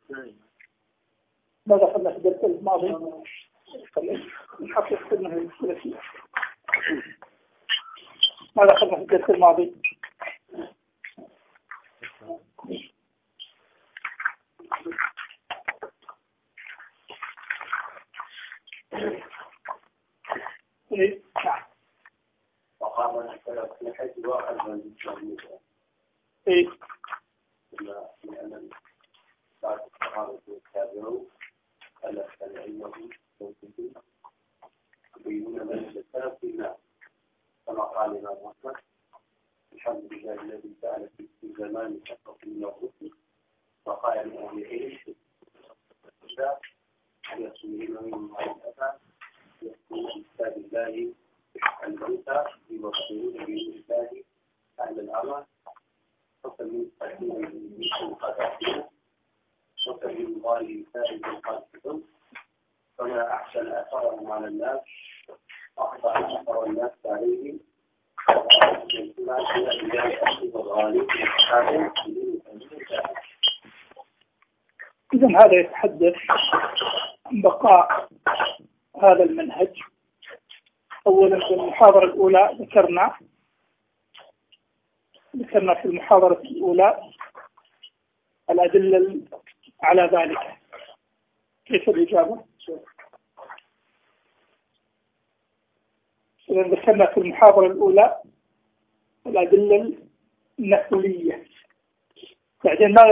ماذا أخذنا في الدرس الماضي؟ نحقق أنه المشكلة فيه. ماذا أخذنا في الدرس الماضي؟ إيه؟ وقام في حيث واحد من الإسلامية. إيه؟ لأن بعض الصحابة والتابعون ألا علمهم موجودين يبينون من السلف في الله كما قال الإمام أحمد الحمد لله الذي جعل في زمان شقة من الرسل وقال أهل العلم أن يصومون من معرفة يكون كتاب الله الموتى يبصرون بإذن الله أهل الأمر وكمن تحمل المسلم قد وكمن ظالم سائل قد فما أحسن أثرهم على الناس أخطأ أثر الناس عليهم إذن هذا يتحدث عن بقاء هذا المنهج. أولا في المحاضرة الأولى ذكرنا في المحاضرة الأولى الأدلة على ذلك. كيف الإجابة؟ ذكرنا في المحاضرة الأولى الأدلة النقلية. بعدين ماذا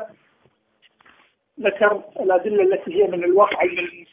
ذكر الأدلة التي هي من الواقع الملموس،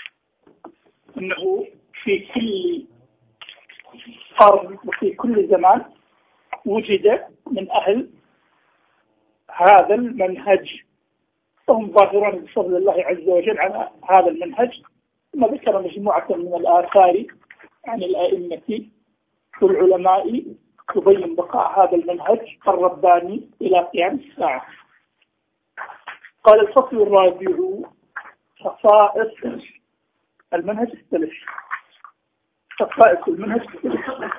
أنه في كل قرن وفي كل زمان وجد من أهل هذا المنهج فهم ظاهرون بفضل الله عز وجل على هذا المنهج. ثم ذكر مجموعة من الآثار عن الأئمة والعلماء تبين بقاء هذا المنهج الرباني إلى قيام الساعة. قال الفصل الرابع خصائص المنهج السلفي. خصائص المنهج السلفي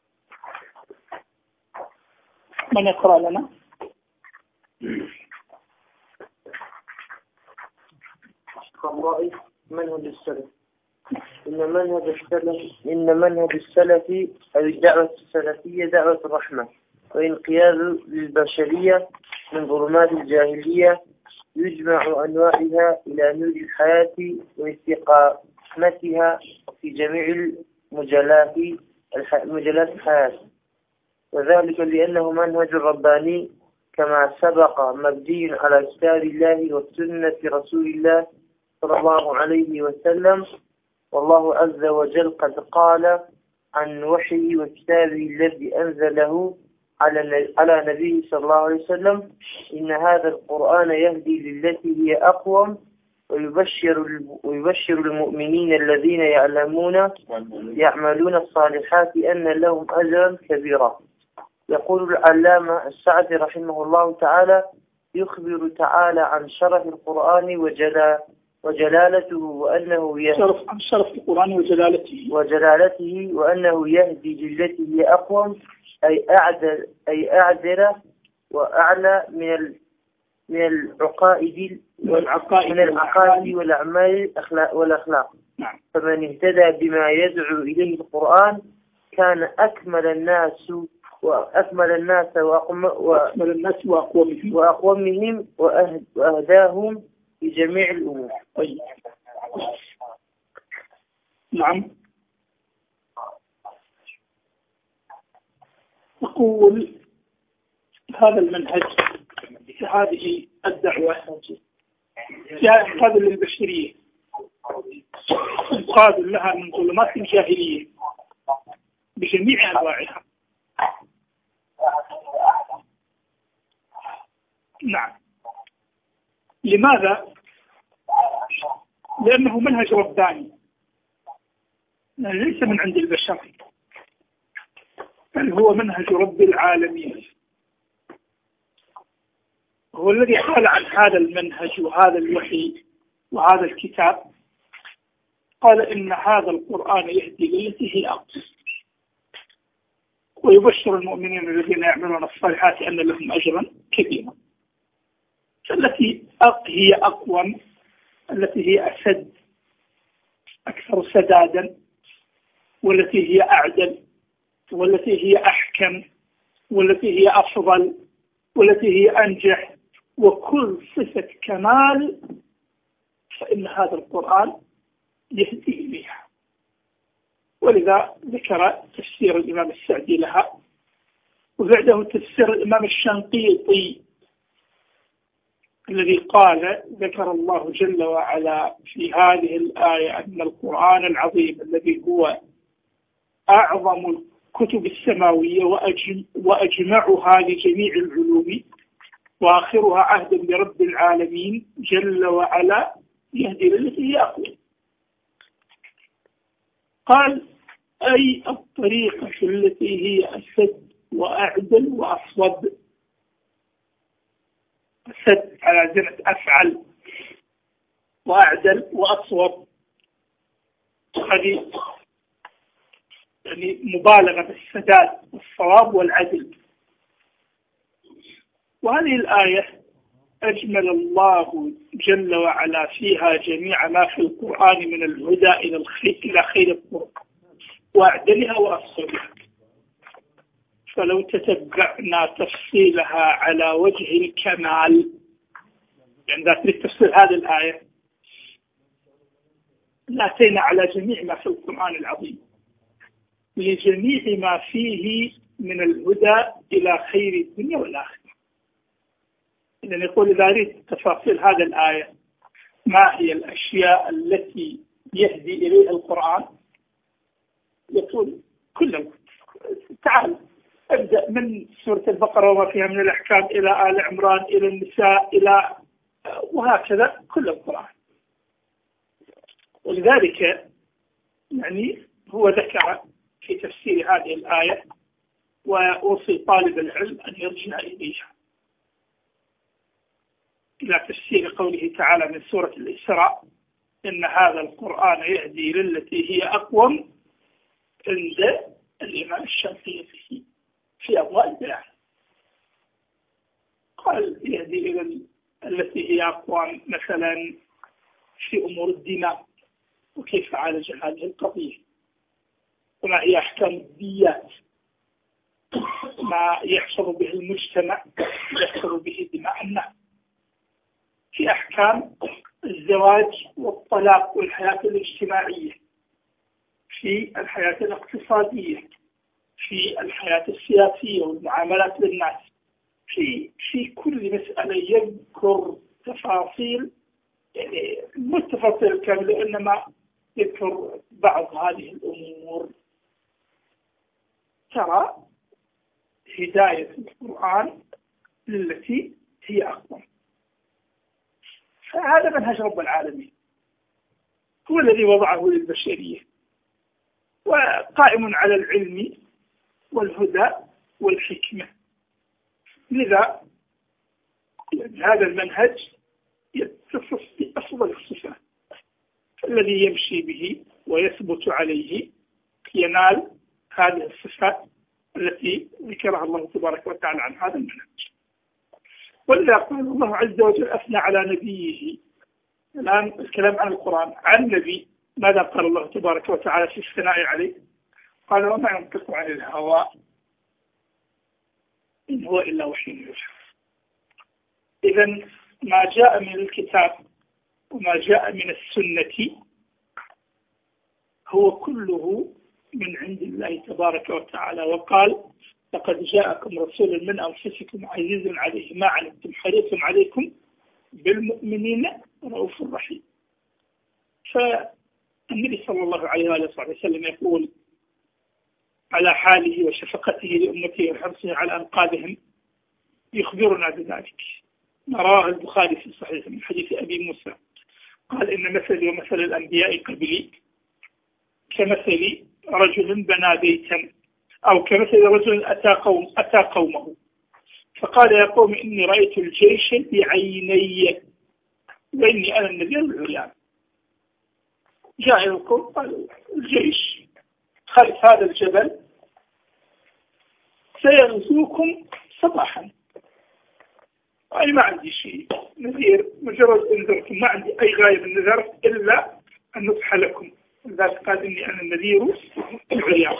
من يقرأ لنا؟ خصائص منهج السلف. إن منهج السلف أو الدعوة السلفية دعوة الرحمة وإنقياد للبشرية من ظلمات الجاهلية يجمع أنواعها إلى نور الحياة واستقامتها في جميع مجالات الحياة، وذلك لأنه منهج رباني كما سبق مبني على كتاب الله وسنة رسول الله صلى الله عليه وسلم. والله عز وجل قد قال عن وحيه وكتابه الذي أنزله على نبيه صلى الله عليه وسلم إن هذا القرآن يهدي للتي هي أقوم ويبشر المؤمنين الذين يعملون الصالحات أن لهم أجرا كبيرا. يقول العلامة السعدي رحمه الله تعالى يخبر تعالى عن شرف القرآن وجلالته وأنه شرف القرآن وجلالته وأنه يهدي للتي هي أقوم أي أعدل وأعلى من العقائد والأعمال والأخلاق. فمن اهتدى بما يدعو إليه القرآن كان أكمل الناس وأقومهم وأهداهم في جميع الأمور. طيب. نعم. نقول هذا المنهج في هذه الدعوة إنقاذ للبشرية، إنقاذ لها من ظلمات الجاهلية بجميع أنواعها. نعم. لماذا؟ لأنه منهج رباني ليس من عند البشر، بل هو منهج رب العالمين. هو الذي قال عن هذا المنهج وهذا الوحي وهذا الكتاب، قال إن هذا القرآن يهدي للتي هي أقوم ويبشر المؤمنين الذين يعملون الصالحات أن لهم أجرا كبيرا. فالتي هي أقوم، التي هي أسد، أكثر سدادا، والتي هي أعدل، والتي هي أحكم، والتي هي أفضل، والتي هي أنجح، وكل صفة كمال فإن هذا القرآن يهدي إليها. ولذا ذكر تفسير الإمام السعدي لها، وبعده تفسير الإمام الشنقيطي الذي قال: ذكر الله جل وعلا في هذه الآية أن القرآن العظيم الذي هو أعظم الكتب السماوية وأجمعها لجميع العلوم وآخرها عهدا برب العالمين جل وعلا يهدي للتي هي أقوم. قال: أي الطريقة التي هي أسد وأعدل وأصوب. أسد على زمة أفعل، وأعدل وأصوب، هذه يعني مبالغة بالسداد والصواب والعدل. وهذه الآية أجمل الله جل وعلا فيها جميع ما في القرآن من الهدى إلى خير الطرق وأعدلها وأصوبها. فلو تتبعنا تفصيلها على وجه الكمال، يعني ذات تفصيل هذه الآية، لأتينا على جميع ما في القرآن العظيم لجميع ما فيه من الهدى إلى خير الدنيا والآخرة. إذن يقول: إذا أريد تفاصيل هذه الآية ما هي الأشياء التي يهدي إليها القرآن، يقول: كل تعال أبدأ من سورة البقرة وما فيها من الأحكام إلى آل عمران إلى النساء إلى وهكذا كل القرآن. ولذلك يعني هو ذكر في تفسير هذه الآية، وأوصي طالب العلم أن يرجع إليها، إلى تفسير قوله تعالى من سورة الإسراء: إن هذا القرآن يهدي للتي هي أقوم، عند الإمام الشنقيطي في أضواء البيان. قال: يهدي إلى التي هي أقوم مثلا في أمور الدماء وكيف عالج هذه القضية، وما هي أحكام الديات، ما يحصل به المجتمع يحصل به دماء الناس، في أحكام الزواج والطلاق والحياة الاجتماعية، في الحياة الاقتصادية، في الحياة السياسية والمعاملات للناس، في كل مسألة يذكر تفاصيل، يعني مو التفاصيل الكاملة إنما يذكر بعض هذه الأمور. ترى هداية القرآن التي هي أقوم. فهذا منهج رب العالمين، هو الذي وضعه للبشرية، وقائم على العلم والهدى والحكمة. لذا هذا المنهج يتصف بأفضل الصفات، الذي يمشي به ويثبت عليه ينال هذه الصفات التي ذكرها الله تبارك وتعالى عن هذا المنهج. ولذا قال الله عز وجل أثنى على نبيه. الآن الكلام عن القرآن، عن النبي ماذا قال الله تبارك وتعالى في الثناء عليه؟ قال: وما ينطق عن الهوى إن هو إلا وحي يوحى. إذن ما جاء من الكتاب وما جاء من السنة هو كله من عند الله تبارك وتعالى. وقال: لقد جاءكم رسول من أنفسكم عزيز عليه ما عنتم حريص عليكم بالمؤمنين رؤوف رحيم. فالنبي صلى الله عليه وآله وسلم يقول على حاله وشفقته لأمته وحرصه على أنقاذهم، يخبرنا بذلك. نراه البخاري في الصحيح من حديث أبي موسى قال: إن مثلي ومثل الأنبياء قبلي كمثل رجل بنى بيتا، أو كمثل رجل أتى قومه فقال: يا قوم إني رأيت الجيش بعيني وإني أنا النذير العريان. جاء إلى القوم قال: الجيش خلف هذا الجبل سيغزوكم صباحا. أنا ما عندي شيء نذير، مجرد انذركم، ما عندي أي غاية من النذر إلا النصح لكم. لذلك قال إني أنا النذير العريان.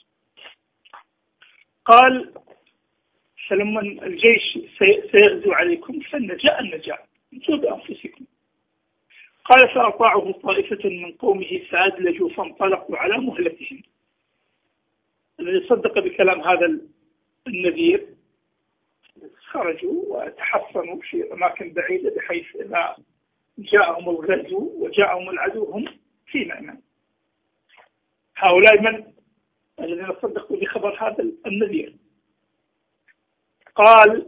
قال فلما الجيش سيغزو عليكم فالنجاء النجاء انتوا بأنفسكم. قال فأطاعه طائفة من قومه فأدلجوا فانطلقوا على مهلتهم. الذي صدق بكلام هذا النذير خرجوا وتحصنوا في أماكن بعيدة بحيث إذا جاءهم الغزو وجاءهم العدو هم في مأمن. هؤلاء من الذين صدقوا بخبر هذا النذير. قال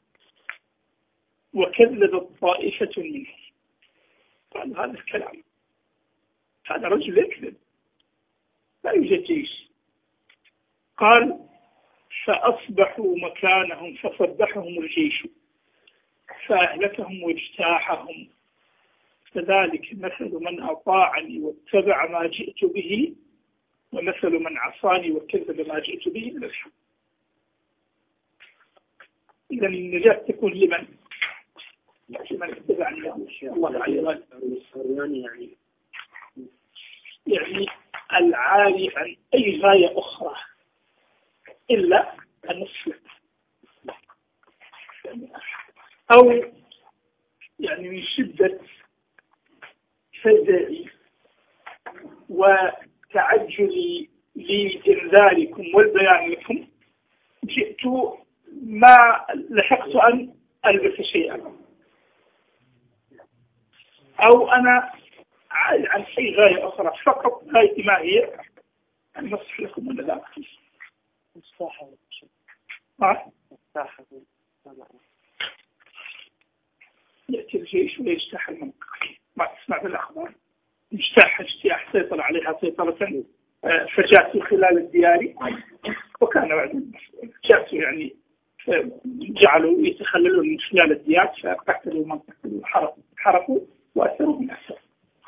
وكذبت طائفة منهم. قال هذا الكلام، هذا رجل يكذب، لا يوجد جيش. قال فأصبحوا مكانهم فصبحهم الجيش فأهلكهم واجتاحهم. فذلك مثل من أطاعني واتبع ما جئت به ومثل من عصاني وكذب ما جئت به من الحق. إذا النجاة تكون لمن؟ لمن اتبع الله عليه وسلم، يعني العالي عن أي غاية أخرى إلا النصف، أو يعني من شدة فزعي وتعجلي لإنذاركم والبيان لكم جئت ما لحقت أن ألبس شيئا، أو أنا عائل عن أي غاية أخرى، فقط غايتي ما هي أن نصح لكم من ذلك. يأتي الجيش ويجتاح المنطقة، ما تسمع بالأخبار، اجتاح اجتياح سيطر عليها سيطرة، فجاءت خلال الديار وكان بعد جاءت يعني جعلوا يتخللون من خلال الديار فقتلوا من قتلوا حرقوا وأثروا من أثر.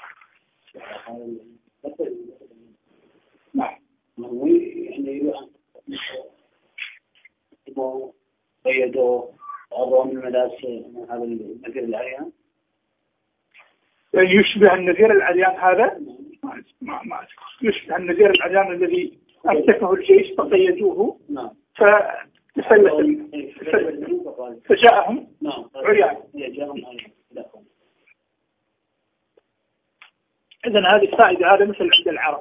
نعم. قيدوا أضواء من المدارس من هذا النذير العريان، يعني يشبه النذير العريان هذا ما أذكر، يشبه النذير العريان الذي أمسكه الجيش فقيدوه فجاءهم عريان. إذن هذه فائدة، هذا مثل عند العرب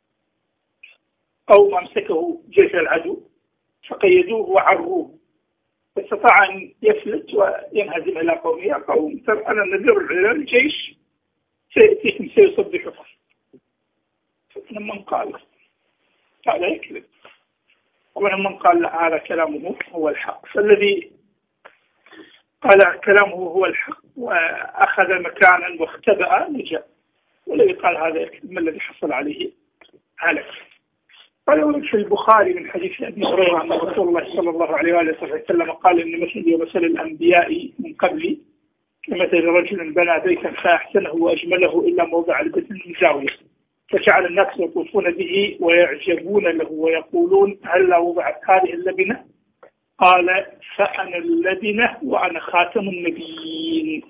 قوم أمسكه جيش العدو فقيدوه وعروه فاستطاع أن يفلت وينهزم إلى قومه. يا قوم ترى أنا النذير العريان، الجيش سيأتيكم سيصبحكم. لمن قال هذا يكذب، ولمن قال لا هذا كلامه هو الحق، فالذي قال كلامه هو الحق وأخذ مكانا واختبأ نجا، والذي قال هذا يكذب ما الذي حصل عليه هلك. قال ورد في البخاري من حديث أبي هريرة أن رسول الله صلى الله عليه وسلم قال إن مثلي ومثل الأنبياء من قبلي كمثل رجل بنى بيتا فأحسنه وأجمله إلا موضع البيت من زاوية، فجعل الناس يطوفون به ويعجبون له ويقولون هل وضعت هذه اللبنة؟ قال فأنا اللبنة وأنا خاتم النبيين.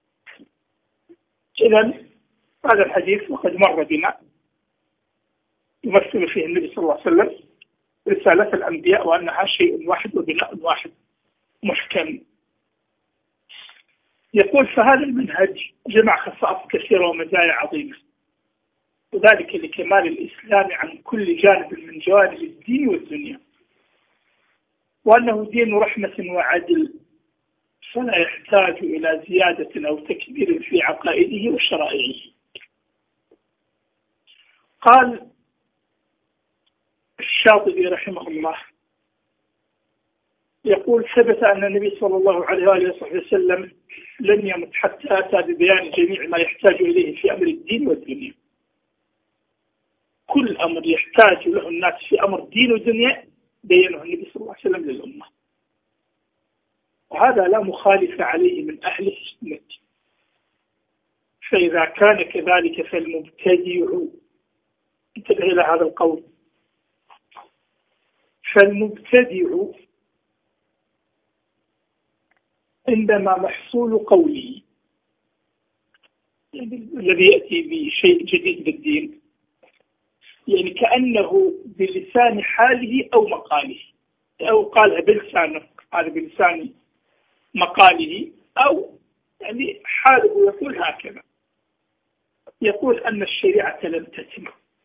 إذن هذا الحديث وقد مر بنا يمثل فيه النبي صلى الله عليه وسلم رسالة الأنبياء وأنها شيء واحد وبناء واحد محكم. يقول فهذا المنهج جمع خصائص كثيرة ومزايا عظيمة، وذلك لكمال الإسلام عن كل جانب من جوانب الدين والدنيا، وأنه دين رحمة وعدل فلا يحتاج إلى زيادة أو تكبير في عقائده وشرائعه. قال الشاطبي رحمه الله يقول ثبت أن النبي صلى الله عليه وسلم لم يمت حتى أتى ببيان جميع ما يحتاج إليه في أمر الدين والدنيا. كل أمر يحتاج له الناس في أمر الدين والدنيا بينه النبي صلى الله عليه وسلم للأمة، وهذا لا مخالف عليه من أهل السنة. فإذا كان كذلك فالمبتدع، انتبه إلى هذا القول، فالمبتدع عندما محصول قولي يعني الذي يأتي بشيء جديد بالدين يعني كأنه بلسان حاله أو مقاله، أو قالها بلسانه هذا بلسان مقاله، أو يعني حاله يقول هكذا، يقول أن الشريعة لم تتم.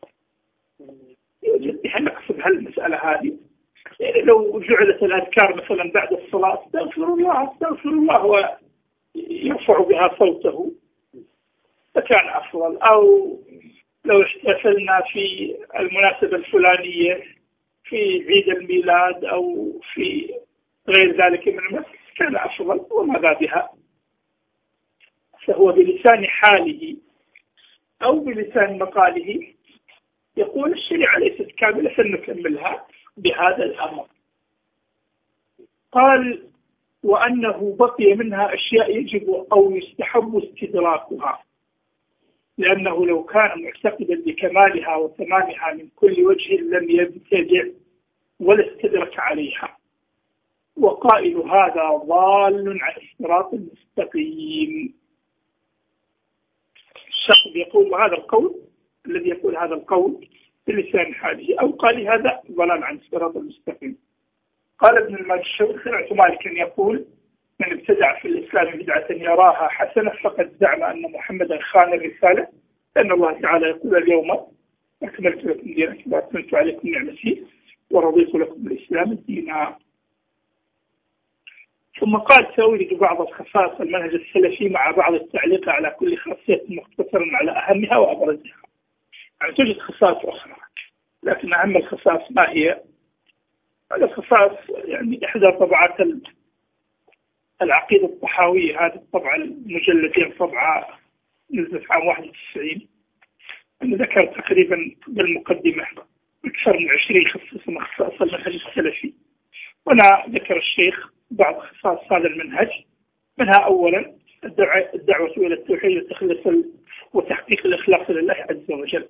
هل نقصد هالمسألة هذه؟ يعني لو جعلت الأذكار مثلا بعد الصلاة استغفر الله استغفر الله ويرفع بها صوته فكان أفضل، أو لو احتفلنا في المناسبة الفلانية في عيد الميلاد أو في غير ذلك من المسجد كان أفضل وماذا بها. فهو بلسان حاله أو بلسان مقاله يقول الشريعة ليست كاملة فلنكملها بهذا الأمر. قال وأنه بقي منها أشياء يجب أو يستحب استدراكها، لأنه لو كان معتقدا بكمالها وتمامها من كل وجه لم يبتدع ولا استدرك عليها، وقائل هذا ضال عن الصراط المستقيم. الشخص يقول هذا القول، الذي يقول هذا القول بلسان حاله أو قال هذا ضلال عن الصراط المستقيم. قال ابن الماجشون سمعت مالكا يقول من ابتدع في الإسلام بدعة يراها حسنة فقد زعم أن محمدا خان الرسالة، لأن الله تعالى يقول اليوم أكملت لكم دينكم وأتممت عليكم نعمتي ورضيت لكم الإسلام دينا. ثم قال سأورد بعض الخصائص المنهج السلفي مع بعض التعليق على كل خاصية مختصرا على أهمها وأبرزها. يعني توجد خصائص أخرى لكن أهم الخصائص ما هي؟ هذه الخصائص يعني إحدى طبعات العقيدة الطحاوية، هذه الطبعة المجلدين طبعة نزلت عام 91، أنا ذكر تقريبا بالمقدمة أكثر من 20 خصيصة من خصائص المنهج السلفي، وأنا ذكر الشيخ بعض خصائص هذا المنهج، منها أولا الدعوة إلى التوحيد والتخلص وتحقيق الإخلاص لله عز وجل.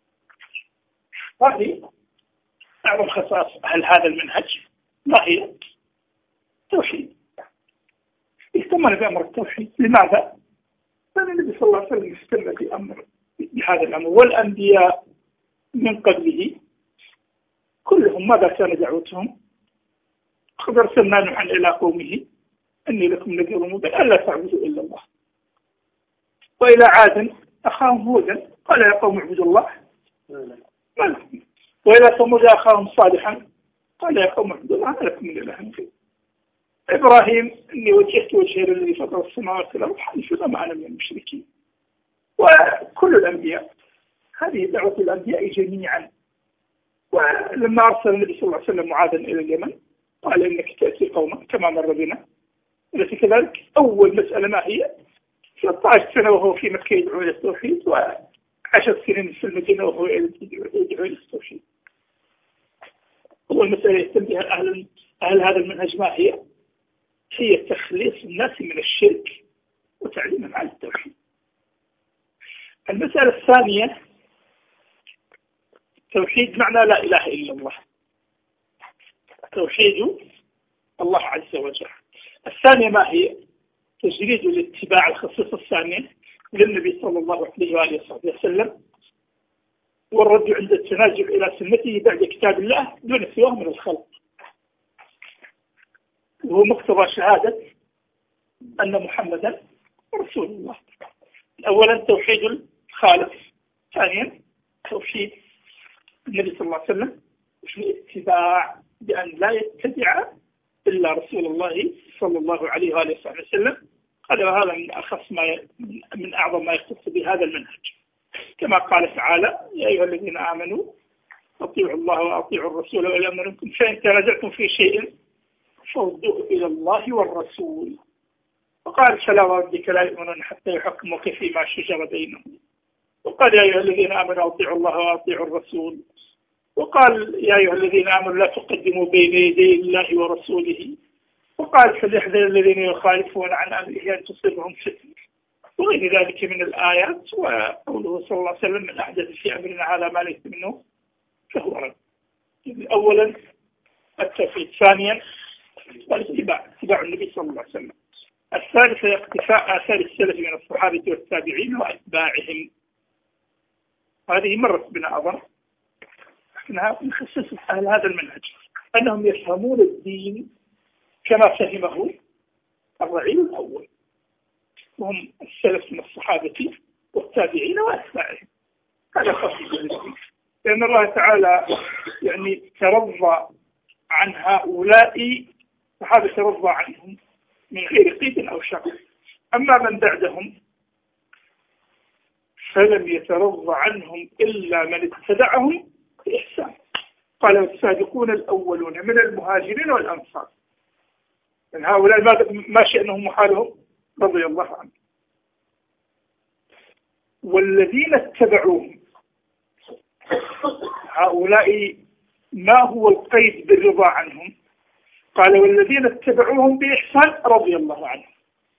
هذه أعظم خصائص أهل هذا المنهج. ما هي؟ التوحيد. اهتمنا بأمر التوحيد. لماذا؟ لأن النبي صلى الله عليه وسلم استمر بهذا الأمر، والأنبياء من قبله كلهم ماذا كان دعوتهم؟ قد أرسلنا نوحا إلى قومه أني لكم نذير مبين ألا تعبدوا إلا الله، وإلى عاد أخاهم هودا قال يا قوم اعبدوا الله ما لكم، وإلى ثمود أخاهم صالحا قال يا قوم اعبدوا الله ما لكم من إله غيره. إبراهيم إني وجهت وجهي للذي فطر السماوات والأرض حنيفا وما أنا من المشركين. وكل الأنبياء هذه دعوة الأنبياء جميعا. ولما أرسل النبي صلى الله عليه وسلم معاذا إلى اليمن قال إنك تأتي قوما كما مر بنا، وليس كذلك؟ أول مسألة ما هي؟ 13 سنة وهو في مكة يدعو إلى التوحيد، و10 سنين في المدينة وهو يدعو إلى التوحيد. أول مسألة يهتم بها أهل هذا المنهج ما هي؟ هي تخليص الناس من الشرك وتعليمهم على التوحيد. المسألة الثانية توحيد معنى لا إله إلا الله، توحيد الله عز وجل. الثانية ما هي؟ تجريد الاتباع، الخصيصة الثانية للنبي صلى الله عليه وآله وسلم، والرد عند التنازل إلى سنته بعد كتاب الله دون سواه من الخلق، وهو مقتضى شهادة أن محمدا رسول الله. أولا توحيد الخالق، ثانيا توحيد النبي صلى الله عليه وسلم الاتباع بأن لا يتبع إلا رسول الله صلى الله عليه وآله وسلم. هذا من أعظم ما يختص بهذا المنهج، كما قال تعالى يا أيها الذين آمنوا أطيعوا الله وأطيعوا الرسول وأولي الأمر منكم فإن تنازعتم في شيء فردوه إلى الله والرسول. وقال فلا وربك لا يؤمنون حتى يحكموك فيما شجر بينهم. وقال يا أيها الذين آمنوا أطيعوا الله وأطيعوا الرسول. وقال يا أيها الذين آمنوا لا تقدموا بين يدي الله ورسوله. وقال فليحذر الذين يخالفون عن أمره أن تصيبهم فتنة، وغير ذلك من الآيات. وقوله صلى الله عليه وسلم من أحدث في أمرنا هذا ما ليس منه فهو رد. أولا التوحيد، ثانيا الاتباع، اتباع النبي صلى الله عليه وسلم. الثالثة اقتفاء آثار السلف من الصحابة والتابعين وأتباعهم. هذه مرت بنا أظن إحنا نخصص أهل هذا المنهج أنهم يفهمون الدين كما فهمه الرعيل الأول، وهم السلف من الصحابة والتابعين وأتباعهم. هذا خاص بالدين، لأن الله تعالى يعني ترضى عن هؤلاء الصحابة، ترضى عنهم من غير قيد أو شك. أما من بعدهم فلم يترضى عنهم إلا من اتبعهم بإحسان. قال والسابقون الأولون من المهاجرين والأنصار، من هؤلاء ما شأنهم وحالهم رضي الله عنهم. والذين اتبعوهم، هؤلاء ما هو القيد بالرضا عنهم؟ قال والذين اتبعوهم بإحسان رضي الله عنهم.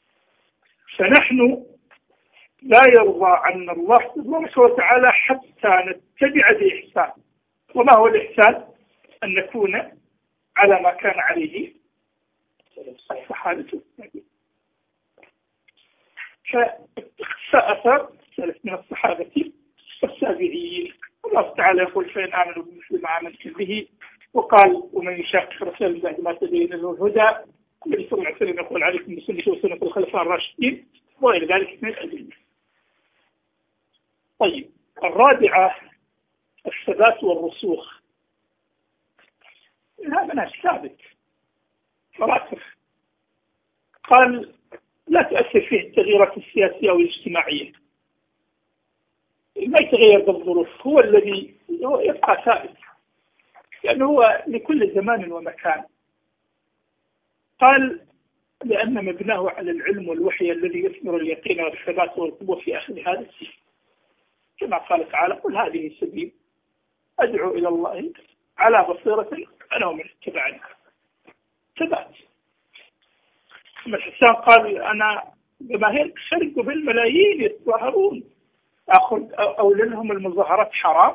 فنحن لا يرضى عنا الله سبحانه وتعالى حتى نتبع بإحسان. وما هو الإحسان؟ أن نكون على ما كان عليه الصحابة. فأثر سلف من الصحابة والتابعين. الله تعالى يقول فإن آمنوا بمثل ما آمنتم به، وقال ومن يشاقق الرسول بعد ما تبين له الهدى. النبي صلى الله عليه وسلم يقول عليكم بسنتي وسنة الخلفاء الراشدين وغير ذلك من الأدلة. طيب، الرابعة الثبات والرسوخ. هذا منهج ثابت راسخ. قال لا تؤثر فيه التغييرات السياسية والاجتماعية، ما يتغير بالظروف، هو الذي يبقى ثابت، لأنه هو لكل زمان ومكان. قال لأن مبناه على العلم والوحي الذي يثمر اليقين والثبات والقوة في أخذ هذا السبيل، كما قال تعالى قل هذه سبيل أدعو إلى الله على بصيرة أنا ومن اتبعني. ثبات. الحسان قال أنا جماهير خرجوا بالملايين يتظاهرون، أخذ أو لهم المظاهرات حرام،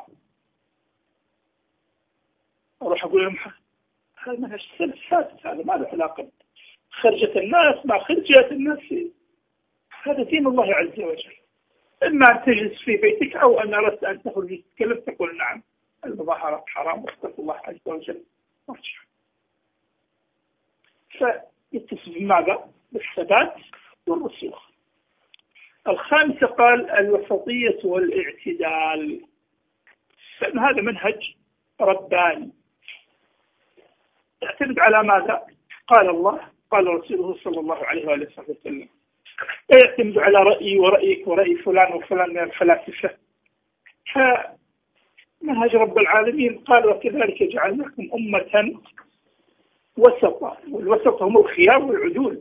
أروح أقول لهم هذا منهج السلف ثابت، هذا ما له علاقة خرجت الناس ما خرجت الناس، هذا دين الله عز وجل. إما أن تجلس في بيتك أو أن أردت أن تخرج تتكلم تقول نعم المظاهرات حرام واتقوا الله عز وجل. فيتصف بماذا؟ بالثبات والرسوخ. الخامسة قال الوسطية والاعتدال، فإن هذا منهج رباني يعتمد على ماذا؟ قال الله قال رسوله صلى الله عليه وآله وسلم، لا يعتمد على رأيي ورأيك ورأي فلان وفلان من الفلاسفة. فمنهج رب العالمين قال وكذلك جعلناكم أمة وسطا، والوسط هم الخيار والعدول.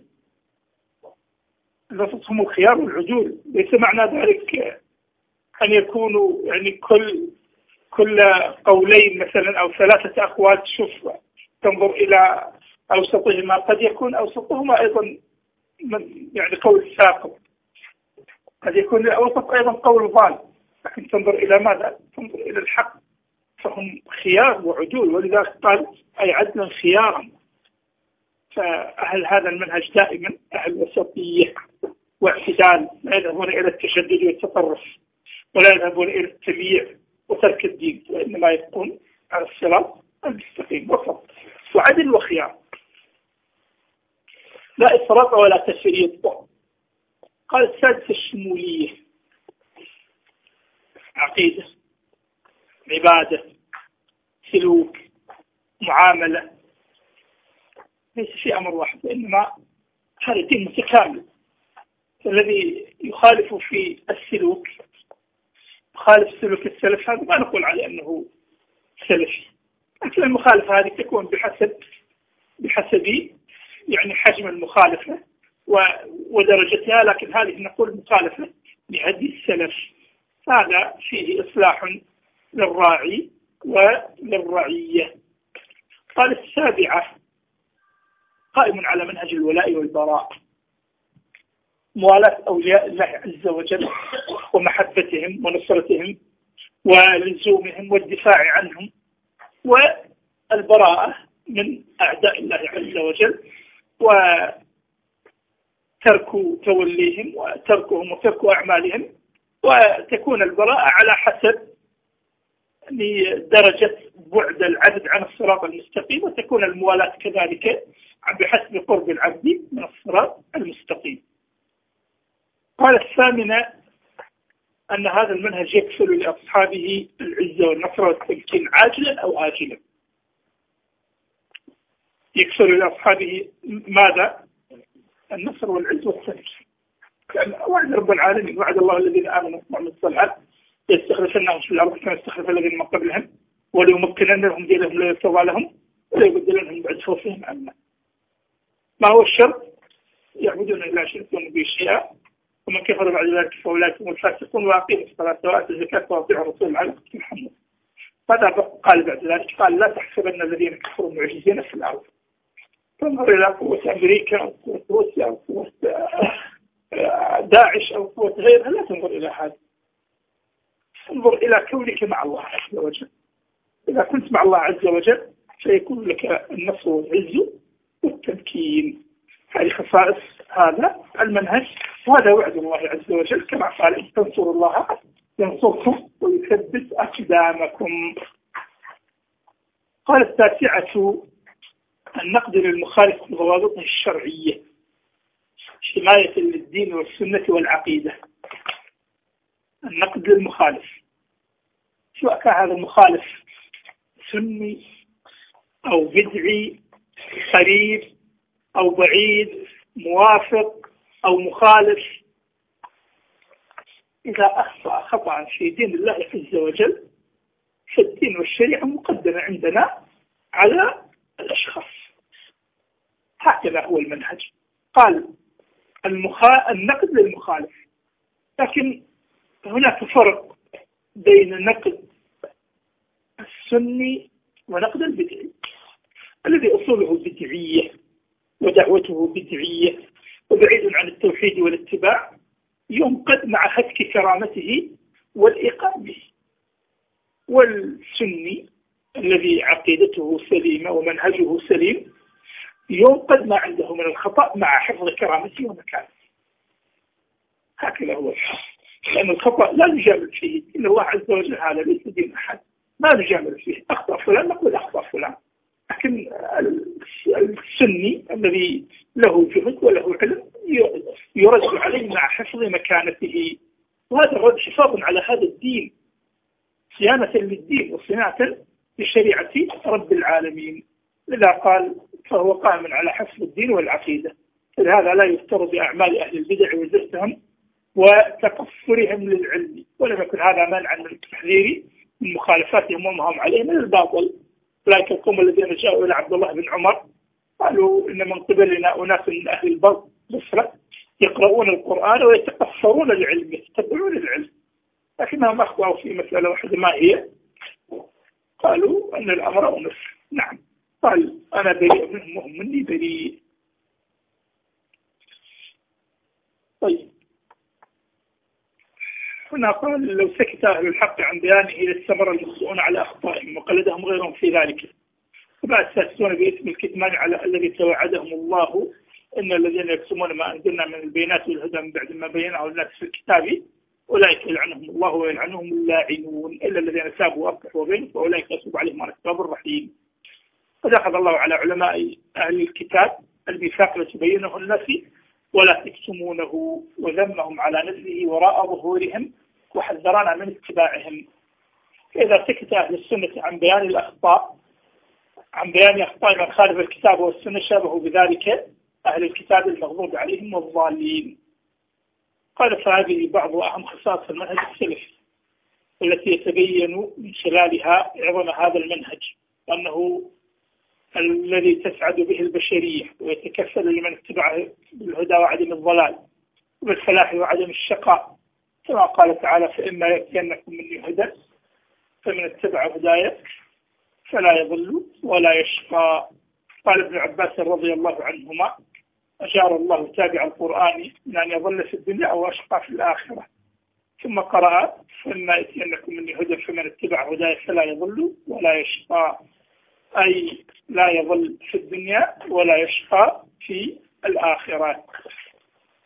الوسط هم الخيار والعدول، ليس معنى ذلك أن يكونوا يعني كل قولين مثلا أو ثلاثة أقوال تشوف تنظر إلى أوسطهما، قد يكون أوسطهما أيضا يعني قول ساقط، قد يكون الأوسط أيضا قول ضال، لكن تنظر إلى ماذا؟ تنظر إلى الحق. فهم خيار وعدول، ولذلك قال أي عدلا خيارا. فأهل هذا المنهج دائما أهل وسطية واعتدال، لا يذهبون إلى التشدد والتطرف ولا يذهبون إلى التبييع وترك الدين، وإنما يبقون على الصراط المستقيم وسط وعدل وخيار، لا إفراط ولا تفريط. قال السادسة الشمولية، عقيدة عبادة سلوك معاملة، ليس في أمر واحد، وإنما هذا دين متكامل. الذي يخالف في السلوك يخالف سلوك السلف، هذا ما نقول عليه أنه سلفي، لكن المخالفة هذه تكون بحسب يعني حجم المخالفة ودرجتها، لكن هذه نقول مخالفة لهدي السلف، هذا فيه إصلاح للراعي وللرعية. قال السابعة قائم على منهج الولاء والبراء، موالاة أولياء الله عز وجل ومحبتهم ونصرتهم ولزومهم والدفاع عنهم، والبراءة من أعداء الله عز وجل ترك توليهم وتركهم وترك أعمالهم، وتكون البراءة على حسب درجة بعد العبد عن الصراط المستقيم، وتكون الموالاة كذلك بحسب قرب العبد من الصراط المستقيم. قال الثامنة أن هذا المنهج يكفل لأصحابه العزة والنصر والتمكين عاجلا أو آجلا. يكفل لأصحابه ماذا؟ النصر والعز والتمكين. وعد رب العالمين، وعد الله الذين آمنوا وعملوا الصالحات يستخلفنهم في الأرض كما استخلف الذين من قبلهم وليمكنن لهم دينهم لا يرتضى لهم وليبدلنهم بعد خوفهم أمنا. ما هو الشرط؟ يعبدون لا يشركون به شيئا، ومن كفر بعد ذلك فأولئك هم الفاسقون وأقيموا الصلاة وآتوا الزكاة وأطيعوا الرسول لعلكم ترحمون. ماذا قال بعد ذلك؟ قال لا تحسبن الذين كفروا معجزين في الأرض. تنظر إلى قوة أمريكا أو قوة روسيا أو قوة داعش أو قوة غيرها، لا تنظر إلى هذا، انظر إلى كونك مع الله عز وجل. إذا كنت مع الله عز وجل سيكون لك النصر والعز والتمكين. هذه خصائص هذا المنهج، وهذا وعد الله عز وجل كما قال إن تنصروا الله ينصركم ويثبت أقدامكم. قال التاسعة النقد للمخالف بضوابطه الشرعية حماية للدين والسنة والعقيدة. النقد للمخالف سواء كان هذا المخالف سني أو بدعي، قريب أو بعيد، موافق أو مخالف، إذا أخطأ خطأ في دين الله عز وجل فالدين والشريعة مقدمة عندنا على الأشخاص. هكذا هو المنهج. قال النقد للمخالف، لكن هناك فرق بين نقد السني ونقد البدعي الذي أصوله بدعية ودعوته بدعية وبعيد عن التوحيد والاتباع، ينقد مع هتك كرامته والإيقاع به. والسني الذي عقيدته سليمة ومنهجه سليم ينقد ما عنده من الخطأ مع حفظ كرامته ومكانته. هكذا هو الحق، لأن الخطأ لا نجامل فيه إلا الله عز وجل، هذا ليس دين أحد، ما نجامل فيه. أخطأ فلان نقول أخطأ فلان، لكن السني الذي له جهد وله علم يرد عليه مع حفظ مكانته، وهذا الرد حفاظ على هذا الدين، صيانة للدين وصيانة لشريعة رب العالمين. لذا قال فهو قائم على حفظ الدين والعقيدة. لهذا لا يفتر بأعمال أهل البدع وزهدهم وتكفرهم للعلم، ولم يكن هذا مانعا من التحذير من مخالفاتهم وما هم عليه من الباطل. أولئك القوم الذين جاءوا إلى عبد الله بن عمر قالوا إن من قبلنا أناس من أهل البصرة يقرؤون القرآن ويتكفرون العلم، يتبعون العلم، لكنهم أخطأوا في مسألة واحدة، ما هي؟ قالوا أن الأمر أنف. نعم، قال أنا بريء منهم وهم مني بريء. طيب، هنا قال لو سكت أهل الحق عن بيانه لاستمر المخطئون على أخطائهم وقلدهم غيرهم في ذلك، وبعد ساكتون باسم الكتمان على الذي توعدهم الله إن الذين يكتمون ما أنزلنا من البينات والهدى من بعد ما بينه للناس في الكتاب أولئك يلعنهم الله ويلعنهم اللاعنون إلا الذين تابوا وأصلحوا وبينوا فأولئك يتوب عليهم على التواب الرحيم. قد أخذ الله على علماء أهل الكتاب الميثاق لتبينه الناس ولا تكتمونه، وذمهم على نزله وراء ظهورهم وحذرنا من اتباعهم. فإذا سكت أهل السنة عن بيان الأخطاء، عن بيان أخطاء من خالف الكتاب والسنة، شابهوا بذلك أهل الكتاب المغضوب عليهم والضالين. قال فهذه بعض أهم خصائص المنهج السلفي التي يتبين من خلالها عظم هذا المنهج، وأنه الذي تسعد به البشرية ويتكفل لمن اتبعه بالهدى وعدم الضلال وبالفلاح وعدم الشقاء، كما قال تعالى فإما يأتينكم مني هدى فمن اتبع هدايا فلا يضل ولا يشقى. قال ابن عباس رضي الله عنهما أجار الله تابع القرآن من أن يضل في الدنيا أو أشقى في الآخرة، ثم قرأ فإما يأتينكم مني هدى فمن اتبع هدايا فلا يضل ولا يشقى، أي لا يضل في الدنيا ولا يشقى في الآخرة.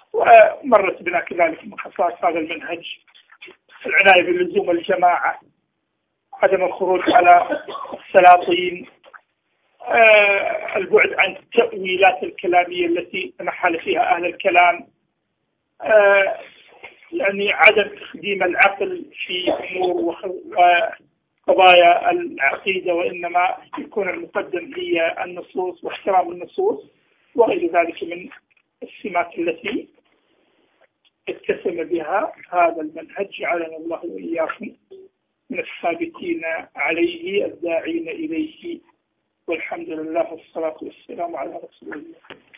ومرت بنا كذلك من خصائص هذا المنهج العناية بلزوم الجماعة، عدم الخروج على السلاطين، البعد عن التأويلات الكلامية التي تنحل فيها أهل الكلام، يعني عدم تخديم العقل في أمور وقضايا العقيدة، وإنما يكون المقدم هي النصوص واحترام النصوص وغير ذلك من السمات التي اتسم بها هذا المنهج، جعلنا الله وإياكم من الثابتين عليه الداعين إليه. والحمد لله والصلاة والسلام على رسول الله.